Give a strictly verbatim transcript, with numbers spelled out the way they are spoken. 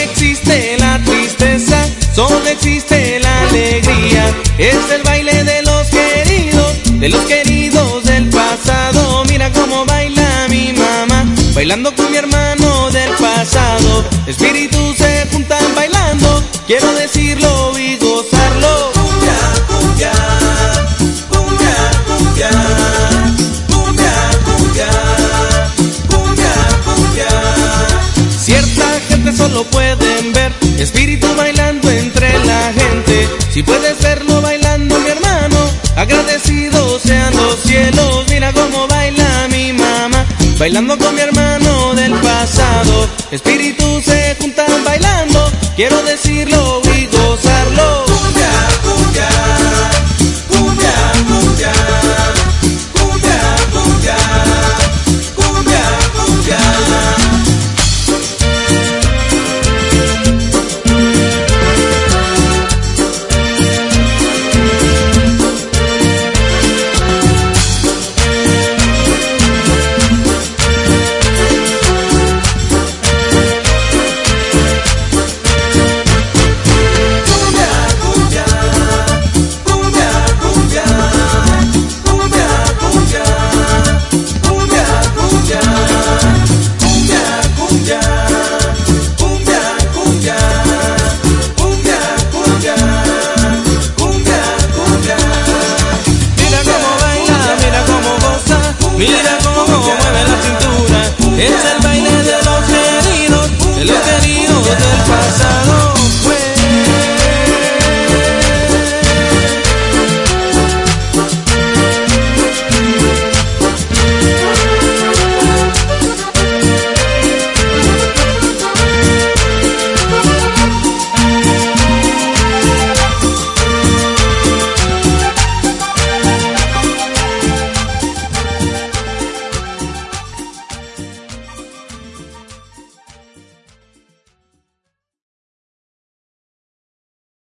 existe la tristeza, solo existe la alegría. Es el baile de los queridos, de los queridos del pasado. Mira cómo baila mi mamá, bailando con mi hermano del pasado. Espíritus se juntan bailando, quiero decirlo y gozarlo. Cumbia, cumbia, cumbia, cumbia, cumbia, cumbia, cumbia, cumbia. Cierta gente solo pueden ver espíritu bailando entre la gente. Si puedes verlo bailando, mi hermano, agradecidos sean los cielos. Mira cómo baila mi mamá, bailando con mi hermano del pasado. Espíritus se juntan bailando, quiero decirlo